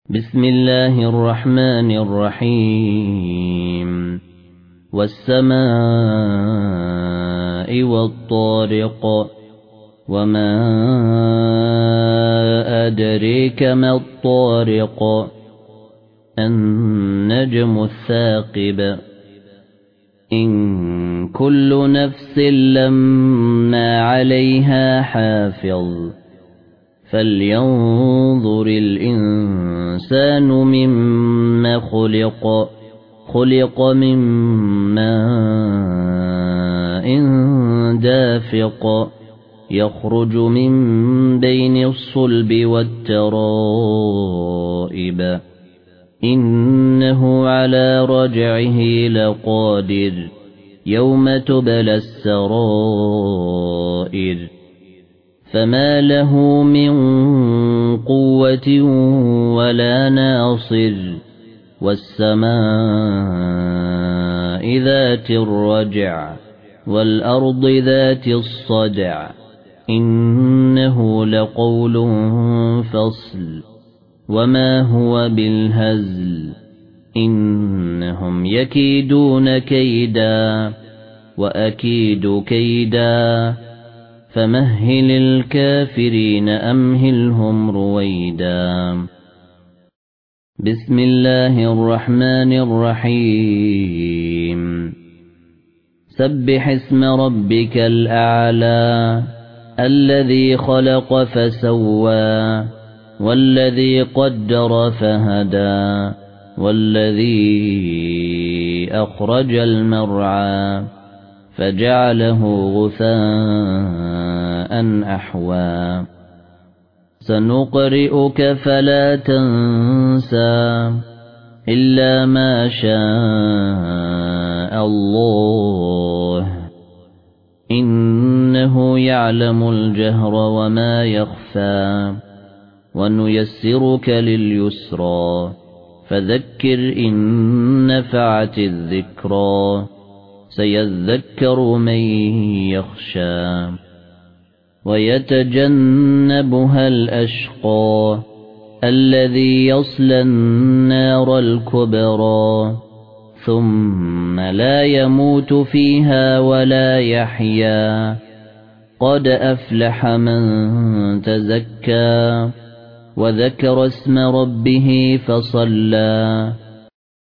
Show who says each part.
Speaker 1: بسم الله الرحمن الرحيم والسماء والطارق وما أدريك ما الطارق النجم الثاقب إن كل نفس لما عليها حافظ فلينظر الإنسان مما خلق من ماء دافق يخرج من بين الصلب والترائب إنه على رجعه لقادر يوم تبلى السرائر فما له من قوة ولا ناصر والسماء ذات الرجع والأرض ذات الصدع إنه لقول فصل وما هو بالهزل إنهم يكيدون كيدا وأكيد كيدا فمهل الكافرين أمهلهم رويدا بسم الله الرحمن الرحيم سبح اسم ربك الأعلى الذي خلق فسوى والذي قدر فهدى والذي أخرج المرعى فجعله غثاء أحوى سنقرئك فلا تنسى إلا ما شاء الله إنه يعلم الجهر وما يخفى ونيسرك لليسرى فذكر إن نفعت الذكرى سيذكر من يخشى ويتجنبها الأشقى الذي يصلى النار الكبرى ثم لا يموت فيها ولا يحيا قد أفلح من تزكى وذكر اسم ربه فصلى